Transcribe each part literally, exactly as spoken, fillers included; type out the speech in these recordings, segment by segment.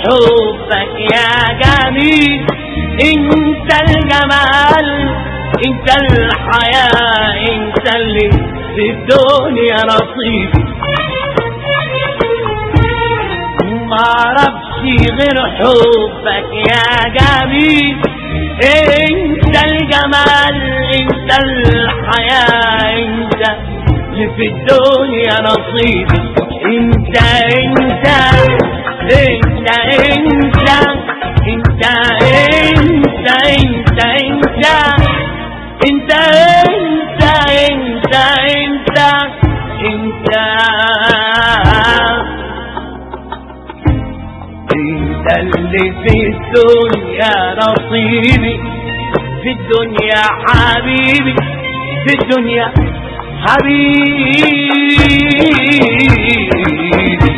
حبك يا جميل، انت الجمال انت الحياة انت اللي في الدنيا نصيبي. معرفش غير حبك يا جميل، انت الجمال انت الحياة انت اللي في الدنيا نصيبي. انت انت انت انت انت انت انت انت انت انت انت انت انت انت اللي في الدنيا نصيبي، في الدنيا حبيبي، في الدنيا حبيبي.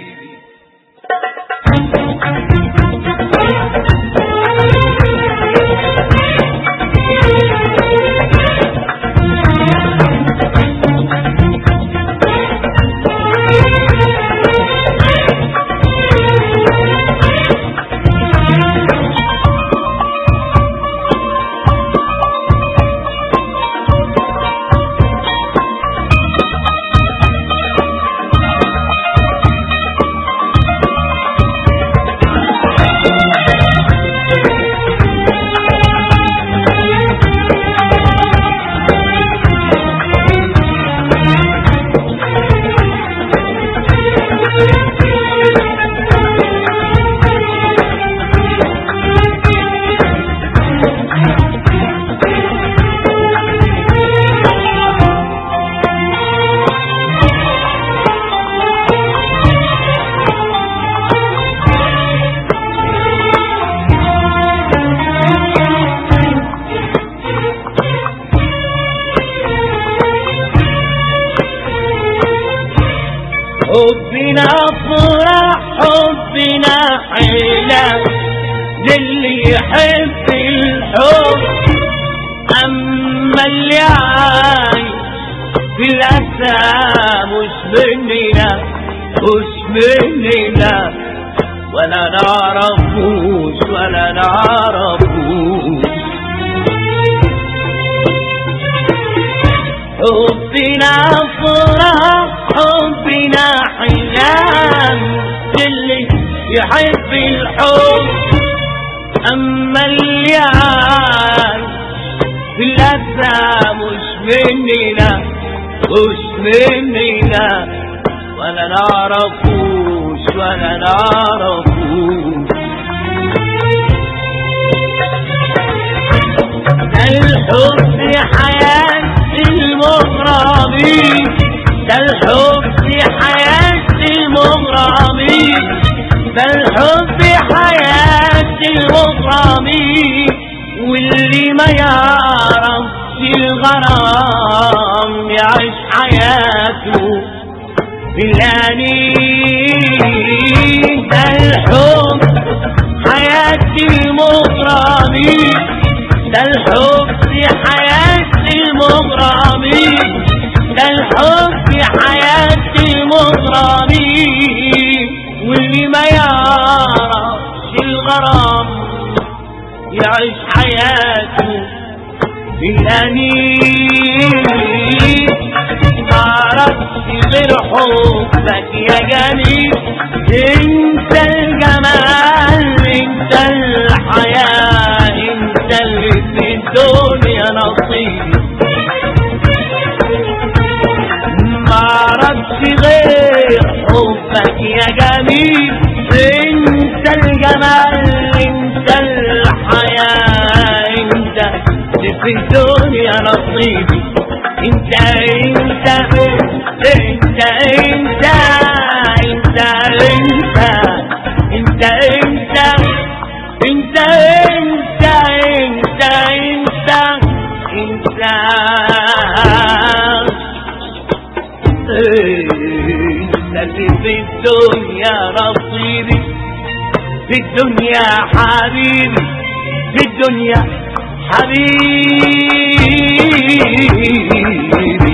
حبنا فرح حبنا حيلة للي يحب الحب، أما اللي عايش في الأسى مش مننا مش مننا ولا نعرفوش ولا نعرفوش. حبنا فرح حبنا حلال للي يحب الحب، أما اللي عايش في الأسى مش مننا مش مننا ولا نعرفوش ولا نعرفوش. ده الحب حياة المغرمين، ده الحب حياة المغرمين، ده الحب حياة المغرمين، واللي ما يعرفش الغرام يعيش حياته بالأنين. ده الحب حياة المغرمين، ده الحب حياة المغرمين، ده الحب حياة المغرمين، واللي ما يعرفش الغرام يعيش حياته بالأنين. معرفش غير حبك يا جميل، انت الجمال انت الحياة انت اللي في الدنيا نصيبي. معرفش غير حبك يا جميل، انت الجمال انت الحياة انت اللي في الدنيا نصيبي. انت انت انت انت انت انت انت انت انت انت انت انت انت انت اللي في الدنيا نصيبي، في الدنيا حبيبي، في الدنيا حبيبي.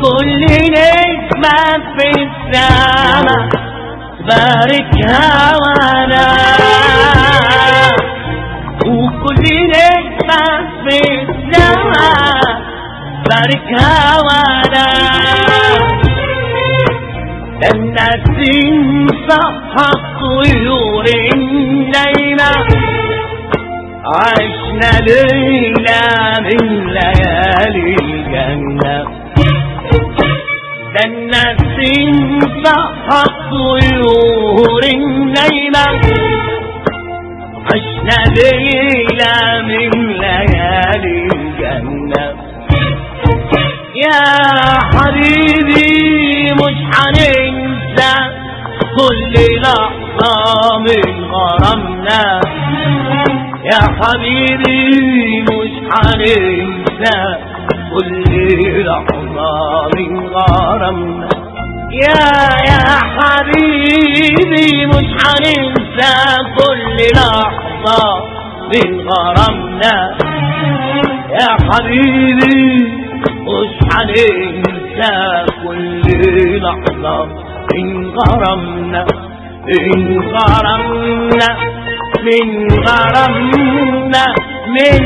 كل نجمة في السما باركها وانا، وكل نجمة في السما باركها وانا، النسيم صحى الطيور النايمة، عشنا ليلة من ليالي الجنة، ده النسيم صحى الطيور النايمة، عشنا ليلة من ليالي الجنة. يا حبيبي مش هننسى كل لحظة من غرامنا، يا حبيبي مش هننسى كل لحظة من غرامنا، يا يا حبيبي مش هننسى كل لحظة من غرامنا، يا حبيبي مش هننسى كل لحظة من غرامنا، من غرامنا من غرامنا من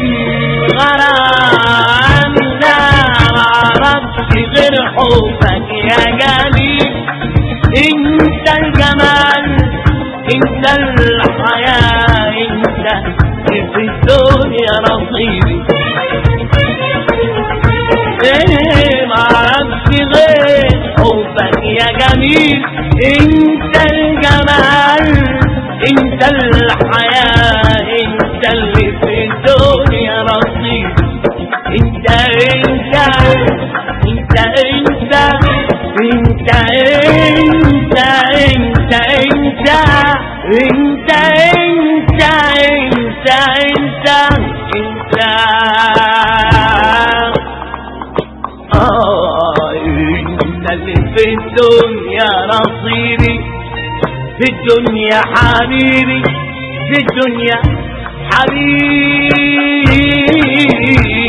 غرامنا، معرفش غير حبك يا جميل، انت الجمال انت الحياة انت في الدنيا نصيبي، ايه معرفش غير حبك يا جميل، انت الجمال انت الحياة انت اللي في الدنيا نصيب، انت انت انت انت انت انت انت انت انت انت انت انت انت اه انت اللي في الدنيا نصيبي، في الدنيا حبيبي، في الدنيا حبيبي.